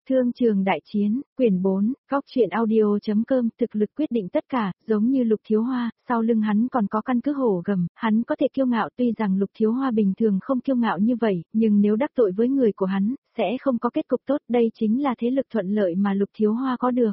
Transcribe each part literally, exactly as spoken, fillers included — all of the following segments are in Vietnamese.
Thương trường đại chiến, quyển bốn, góc truyện audio.com thực lực quyết định tất cả, giống như Lục Thiếu Hoa, sau lưng hắn còn có căn cứ hổ gầm, hắn có thể kiêu ngạo tuy rằng Lục Thiếu Hoa bình thường không kiêu ngạo như vậy, nhưng nếu đắc tội với người của hắn, sẽ không có kết cục tốt, đây chính là thế lực thuận lợi mà Lục Thiếu Hoa có được.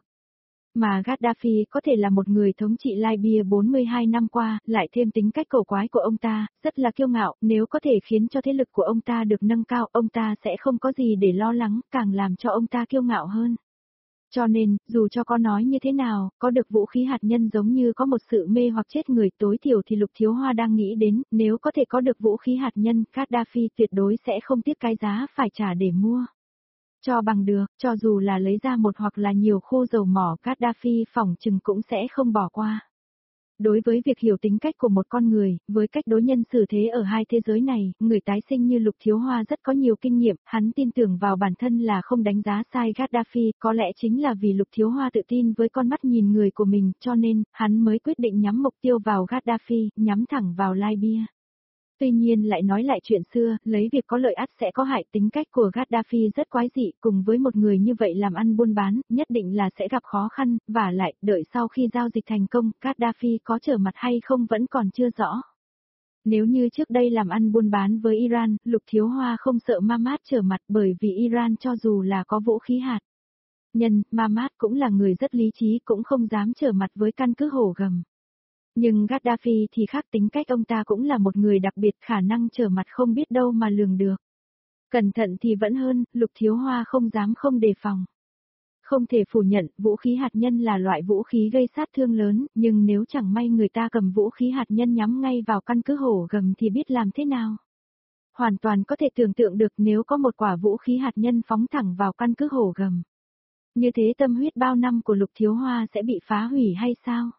Mà Gaddafi có thể là một người thống trị Libya bốn mươi hai năm qua, lại thêm tính cách cổ quái của ông ta, rất là kiêu ngạo, nếu có thể khiến cho thế lực của ông ta được nâng cao, ông ta sẽ không có gì để lo lắng, càng làm cho ông ta kiêu ngạo hơn. Cho nên, dù cho có nói như thế nào, có được vũ khí hạt nhân giống như có một sự mê hoặc chết người, tối thiểu thì Lục Thiếu Hoa đang nghĩ đến, nếu có thể có được vũ khí hạt nhân, Gaddafi tuyệt đối sẽ không tiếc cái giá phải trả để mua. Cho bằng được, cho dù là lấy ra một hoặc là nhiều khu dầu mỏ, Gaddafi phỏng chừng cũng sẽ không bỏ qua. Đối với việc hiểu tính cách của một con người, với cách đối nhân xử thế ở hai thế giới này, người tái sinh như Lục Thiếu Hoa rất có nhiều kinh nghiệm, hắn tin tưởng vào bản thân là không đánh giá sai Gaddafi, có lẽ chính là vì Lục Thiếu Hoa tự tin với con mắt nhìn người của mình, cho nên, hắn mới quyết định nhắm mục tiêu vào Gaddafi, nhắm thẳng vào Libya. Tuy nhiên lại nói lại chuyện xưa, lấy việc có lợi ắt sẽ có hại, tính cách của Gaddafi rất quái dị, cùng với một người như vậy làm ăn buôn bán, nhất định là sẽ gặp khó khăn, và lại, đợi sau khi giao dịch thành công, Gaddafi có trở mặt hay không vẫn còn chưa rõ. Nếu như trước đây làm ăn buôn bán với Iran, Lục Thiếu Hoa không sợ Mamad trở mặt bởi vì Iran cho dù là có vũ khí hạt nhân, Mamad cũng là người rất lý trí cũng không dám trở mặt với căn cứ hổ gầm. Nhưng Gaddafi thì khác, tính cách ông ta cũng là một người đặc biệt, khả năng trở mặt không biết đâu mà lường được. Cẩn thận thì vẫn hơn, Lục Thiếu Hoa không dám không đề phòng. Không thể phủ nhận, vũ khí hạt nhân là loại vũ khí gây sát thương lớn, nhưng nếu chẳng may người ta cầm vũ khí hạt nhân nhắm ngay vào căn cứ hổ gầm thì biết làm thế nào. Hoàn toàn có thể tưởng tượng được nếu có một quả vũ khí hạt nhân phóng thẳng vào căn cứ hổ gầm. Như thế tâm huyết bao năm của Lục Thiếu Hoa sẽ bị phá hủy hay sao?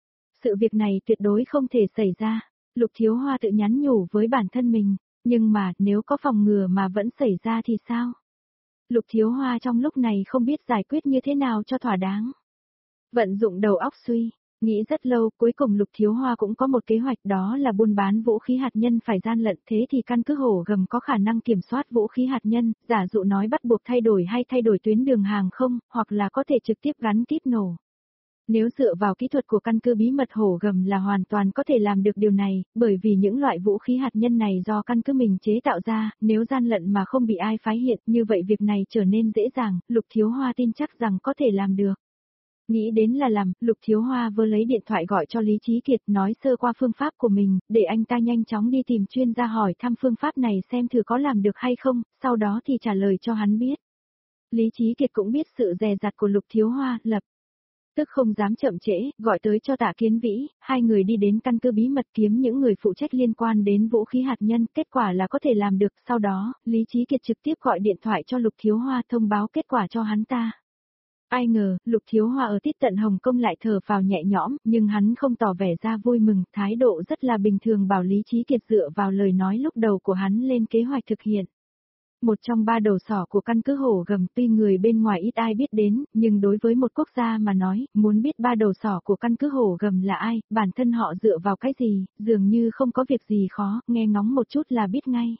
Sự việc này tuyệt đối không thể xảy ra, Lục Thiếu Hoa tự nhắn nhủ với bản thân mình, nhưng mà nếu có phòng ngừa mà vẫn xảy ra thì sao? Lục Thiếu Hoa trong lúc này không biết giải quyết như thế nào cho thỏa đáng. Vận dụng đầu óc suy, nghĩ rất lâu, cuối cùng Lục Thiếu Hoa cũng có một kế hoạch, đó là buôn bán vũ khí hạt nhân phải gian lận, thế thì căn cứ hổ gầm có khả năng kiểm soát vũ khí hạt nhân, giả dụ nói bắt buộc thay đổi hay thay đổi tuyến đường hàng không, hoặc là có thể trực tiếp gắn kíp nổ. Nếu dựa vào kỹ thuật của căn cứ bí mật hổ gầm là hoàn toàn có thể làm được điều này, bởi vì những loại vũ khí hạt nhân này do căn cứ mình chế tạo ra, nếu gian lận mà không bị ai phái hiện, như vậy việc này trở nên dễ dàng, Lục Thiếu Hoa tin chắc rằng có thể làm được. Nghĩ đến là làm, Lục Thiếu Hoa vừa lấy điện thoại gọi cho Lý Chí Kiệt nói sơ qua phương pháp của mình, để anh ta nhanh chóng đi tìm chuyên gia hỏi thăm phương pháp này xem thử có làm được hay không, sau đó thì trả lời cho hắn biết. Lý Chí Kiệt cũng biết sự dè dặt của Lục Thiếu Hoa, lập tức không dám chậm trễ, gọi tới cho Tạ Kiến Vĩ, hai người đi đến căn cứ bí mật kiếm những người phụ trách liên quan đến vũ khí hạt nhân, kết quả là có thể làm được, sau đó, Lý Chí Kiệt trực tiếp gọi điện thoại cho Lục Thiếu Hoa thông báo kết quả cho hắn ta. Ai ngờ, Lục Thiếu Hoa ở tít tận Hồng Kông lại thở phào nhẹ nhõm, nhưng hắn không tỏ vẻ ra vui mừng, thái độ rất là bình thường, bảo Lý Chí Kiệt dựa vào lời nói lúc đầu của hắn lên kế hoạch thực hiện. Một trong ba đầu sỏ của căn cứ hổ gầm, tuy người bên ngoài ít ai biết đến, nhưng đối với một quốc gia mà nói, muốn biết ba đầu sỏ của căn cứ hổ gầm là ai, bản thân họ dựa vào cái gì, dường như không có việc gì khó, nghe ngóng một chút là biết ngay.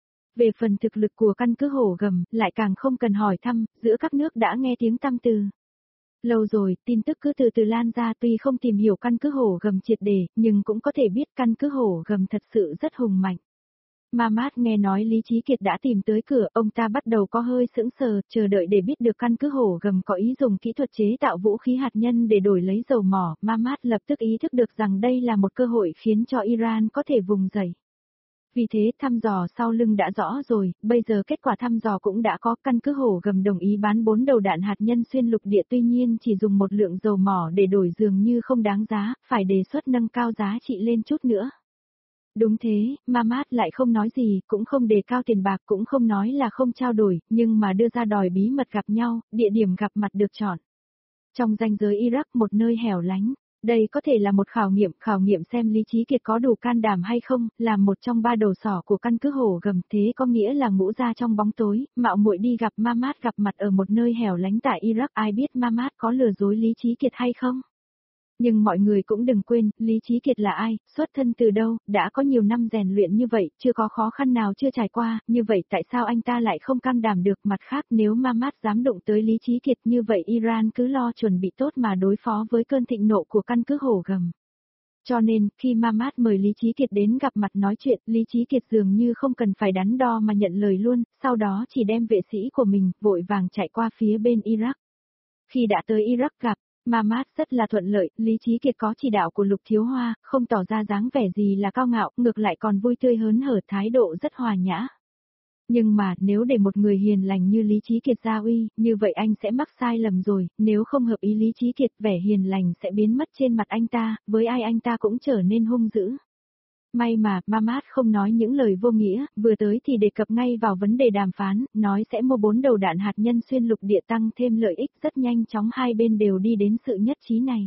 Về phần thực lực của căn cứ hổ gầm, lại càng không cần hỏi thăm, giữa các nước đã nghe tiếng tăm từ. Lâu rồi, tin tức cứ từ từ lan ra, tuy không tìm hiểu căn cứ hổ gầm triệt để, nhưng cũng có thể biết căn cứ hổ gầm thật sự rất hùng mạnh. Mamad nghe nói Lý Chí Kiệt đã tìm tới cửa, ông ta bắt đầu có hơi sững sờ, chờ đợi để biết được căn cứ hổ gầm có ý dùng kỹ thuật chế tạo vũ khí hạt nhân để đổi lấy dầu mỏ. Mamad lập tức ý thức được rằng đây là một cơ hội khiến cho Iran có thể vùng dậy. Vì thế thăm dò sau lưng đã rõ rồi, bây giờ kết quả thăm dò cũng đã có, căn cứ hổ gầm đồng ý bán bốn đầu đạn hạt nhân xuyên lục địa, tuy nhiên chỉ dùng một lượng dầu mỏ để đổi dường như không đáng giá, phải đề xuất nâng cao giá trị lên chút nữa. Đúng thế, Mamad lại không nói gì, cũng không đề cao tiền bạc, cũng không nói là không trao đổi, nhưng mà đưa ra đòi bí mật gặp nhau, địa điểm gặp mặt được chọn. Trong ranh giới Iraq, một nơi hẻo lánh, đây có thể là một khảo nghiệm, khảo nghiệm xem Lý Chí Kiệt có đủ can đảm hay không, làm một trong ba đầu sỏ của căn cứ hổ gầm, thế có nghĩa là ngũ ra trong bóng tối, mạo muội đi gặp Mamad gặp mặt ở một nơi hẻo lánh tại Iraq, ai biết Mamad có lừa dối Lý Chí Kiệt hay không? Nhưng mọi người cũng đừng quên, Lý Chí Kiệt là ai, xuất thân từ đâu, đã có nhiều năm rèn luyện như vậy, chưa có khó khăn nào chưa trải qua, như vậy tại sao anh ta lại không cam đảm được? Mặt khác, nếu Mamad dám đụng tới Lý Chí Kiệt như vậy, Iran cứ lo chuẩn bị tốt mà đối phó với cơn thịnh nộ của căn cứ Hổ Gầm. Cho nên, khi Mamad mời Lý Chí Kiệt đến gặp mặt nói chuyện, Lý Chí Kiệt dường như không cần phải đắn đo mà nhận lời luôn, sau đó chỉ đem vệ sĩ của mình, vội vàng chạy qua phía bên Iraq. Khi đã tới Iraq gặp, Mamad rất là thuận lợi, Lý Chí Kiệt có chỉ đạo của Lục Thiếu Hoa, không tỏ ra dáng vẻ gì là cao ngạo, ngược lại còn vui tươi hớn hở, thái độ rất hòa nhã. Nhưng mà, nếu để một người hiền lành như Lý Chí Kiệt ra uy, như vậy anh sẽ mắc sai lầm rồi, nếu không hợp ý Lý Chí Kiệt, vẻ hiền lành sẽ biến mất trên mặt anh ta, với ai anh ta cũng trở nên hung dữ. May mà, Mamad không nói những lời vô nghĩa, vừa tới thì đề cập ngay vào vấn đề đàm phán, nói sẽ mua bốn đầu đạn hạt nhân xuyên lục địa tăng thêm lợi ích, rất nhanh chóng hai bên đều đi đến sự nhất trí này.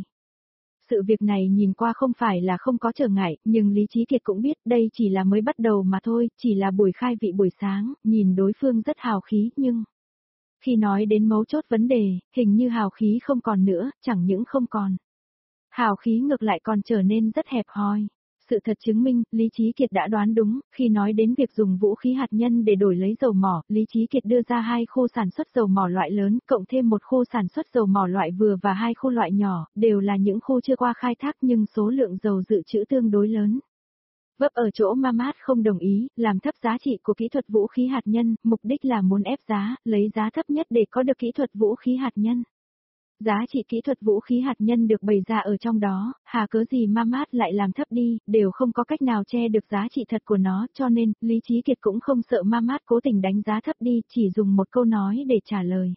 Sự việc này nhìn qua không phải là không có trở ngại, nhưng Lý Chí Kiệt cũng biết đây chỉ là mới bắt đầu mà thôi, chỉ là buổi khai vị buổi sáng, nhìn đối phương rất hào khí, nhưng khi nói đến mấu chốt vấn đề, hình như hào khí không còn nữa, chẳng những không còn. Hào khí ngược lại còn trở nên rất hẹp hòi. Sự thật chứng minh, Lý Chí Kiệt đã đoán đúng, khi nói đến việc dùng vũ khí hạt nhân để đổi lấy dầu mỏ, Lý Chí Kiệt đưa ra hai khu sản xuất dầu mỏ loại lớn, cộng thêm một khu sản xuất dầu mỏ loại vừa và hai khu loại nhỏ, đều là những khu chưa qua khai thác nhưng số lượng dầu dự trữ tương đối lớn. Vấp ở chỗ Mamad không đồng ý, làm thấp giá trị của kỹ thuật vũ khí hạt nhân, mục đích là muốn ép giá, lấy giá thấp nhất để có được kỹ thuật vũ khí hạt nhân. Giá trị kỹ thuật vũ khí hạt nhân được bày ra ở trong đó, hà cớ gì Mamad lại làm thấp đi, đều không có cách nào che được giá trị thật của nó, cho nên, Lý Chí Kiệt cũng không sợ Mamad cố tình đánh giá thấp đi, chỉ dùng một câu nói để trả lời.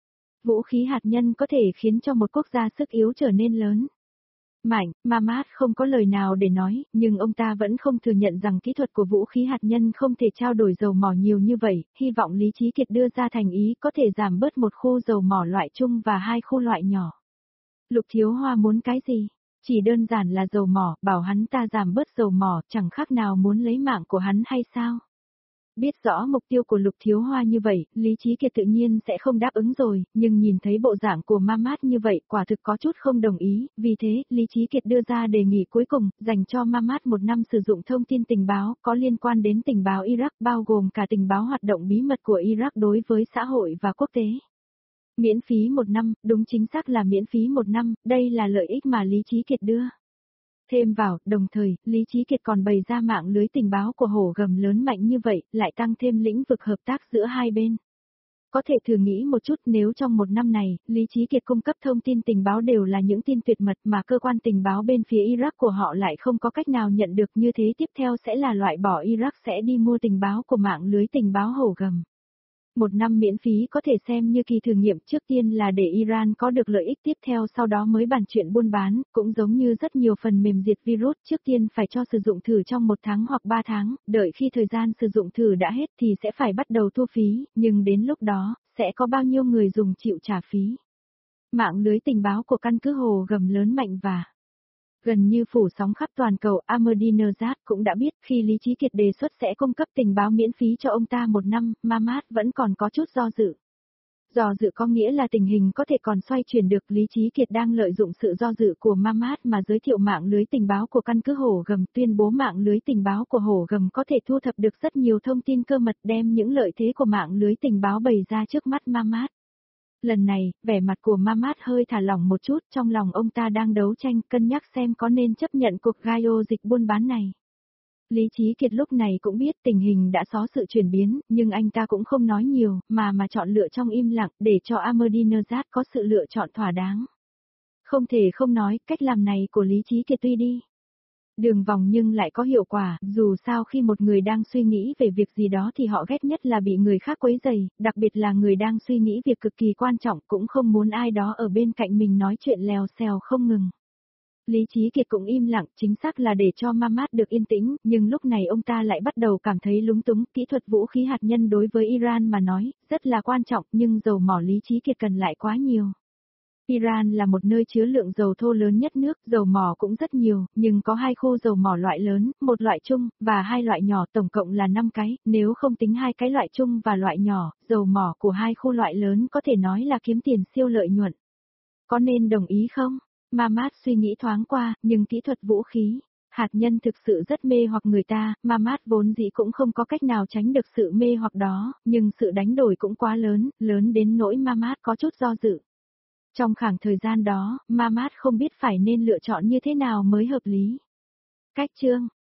Vũ khí hạt nhân có thể khiến cho một quốc gia sức yếu trở nên lớn. Mạnh, Mamad không có lời nào để nói, nhưng ông ta vẫn không thừa nhận rằng kỹ thuật của vũ khí hạt nhân không thể trao đổi dầu mỏ nhiều như vậy, hy vọng Lý Chí Kiệt đưa ra thành ý có thể giảm bớt một khu dầu mỏ loại chung và hai khu loại nhỏ. Lục Thiếu Hoa muốn cái gì? Chỉ đơn giản là dầu mỏ, bảo hắn ta giảm bớt dầu mỏ, chẳng khác nào muốn lấy mạng của hắn hay sao? Biết rõ mục tiêu của Lục Thiếu Hoa như vậy, Lý Chí Kiệt tự nhiên sẽ không đáp ứng rồi, nhưng nhìn thấy bộ dạng của Mamad như vậy, quả thực có chút không đồng ý, vì thế, Lý Chí Kiệt đưa ra đề nghị cuối cùng, dành cho Mamad một năm sử dụng thông tin tình báo, có liên quan đến tình báo Iraq, bao gồm cả tình báo hoạt động bí mật của Iraq đối với xã hội và quốc tế. Miễn phí một năm, đúng chính xác là miễn phí một năm, đây là lợi ích mà Lý Chí Kiệt đưa. Thêm vào, đồng thời, Lý Chí Kiệt còn bày ra mạng lưới tình báo của Hổ Gầm lớn mạnh như vậy, lại tăng thêm lĩnh vực hợp tác giữa hai bên. Có thể thử nghĩ một chút nếu trong một năm này, Lý Chí Kiệt cung cấp thông tin tình báo đều là những tin tuyệt mật mà cơ quan tình báo bên phía Iraq của họ lại không có cách nào nhận được, như thế tiếp theo sẽ là loại bỏ Iraq sẽ đi mua tình báo của mạng lưới tình báo Hổ Gầm. Một năm miễn phí có thể xem như kỳ thử nghiệm, trước tiên là để Iran có được lợi ích, tiếp theo sau đó mới bàn chuyện buôn bán, cũng giống như rất nhiều phần mềm diệt virus, trước tiên phải cho sử dụng thử trong một tháng hoặc ba tháng, đợi khi thời gian sử dụng thử đã hết thì sẽ phải bắt đầu thu phí, nhưng đến lúc đó, sẽ có bao nhiêu người dùng chịu trả phí. Mạng lưới tình báo của căn cứ Hổ Gầm lớn mạnh và gần như phủ sóng khắp toàn cầu, Ahmadinejad cũng đã biết khi Lý Chí Kiệt đề xuất sẽ cung cấp tình báo miễn phí cho ông ta một năm, Mamad vẫn còn có chút do dự. Do dự có nghĩa là tình hình có thể còn xoay chuyển được, Lý Chí Kiệt đang lợi dụng sự do dự của Mamad mà giới thiệu mạng lưới tình báo của căn cứ Hổ Gầm, tuyên bố mạng lưới tình báo của Hổ Gầm có thể thu thập được rất nhiều thông tin cơ mật, đem những lợi thế của mạng lưới tình báo bày ra trước mắt Mamad. Lần này, vẻ mặt của Mamad hơi thả lỏng một chút, trong lòng ông ta đang đấu tranh, cân nhắc xem có nên chấp nhận cuộc giao dịch buôn bán này. Lý Chí Kiệt lúc này cũng biết tình hình đã có sự chuyển biến, nhưng anh ta cũng không nói nhiều, mà mà chọn lựa trong im lặng, để cho Ahmadinejad có sự lựa chọn thỏa đáng. Không thể không nói, cách làm này của Lý Chí Kiệt tuy đi đường vòng nhưng lại có hiệu quả, dù sao khi một người đang suy nghĩ về việc gì đó thì họ ghét nhất là bị người khác quấy rầy, đặc biệt là người đang suy nghĩ việc cực kỳ quan trọng, cũng không muốn ai đó ở bên cạnh mình nói chuyện lèo xèo không ngừng. Lý Chí Kiệt cũng im lặng, chính xác là để cho Mamad được yên tĩnh, nhưng lúc này ông ta lại bắt đầu cảm thấy lúng túng, kỹ thuật vũ khí hạt nhân đối với Iran mà nói, rất là quan trọng, nhưng dầu mỏ Lý Chí Kiệt cần lại quá nhiều. Iran là một nơi chứa lượng dầu thô lớn nhất nước, dầu mỏ cũng rất nhiều, nhưng có hai khu dầu mỏ loại lớn, một loại chung, và hai loại nhỏ, tổng cộng là năm cái, nếu không tính hai cái loại chung và loại nhỏ, dầu mỏ của hai khu loại lớn có thể nói là kiếm tiền siêu lợi nhuận. Có nên đồng ý không? Mamat suy nghĩ thoáng qua, nhưng kỹ thuật vũ khí, hạt nhân thực sự rất mê hoặc người ta, Mamat vốn dĩ cũng không có cách nào tránh được sự mê hoặc đó, nhưng sự đánh đổi cũng quá lớn, lớn đến nỗi Mamat có chút do dự. Trong khoảng thời gian đó, Mamat không biết phải nên lựa chọn như thế nào mới hợp lý. Cách chương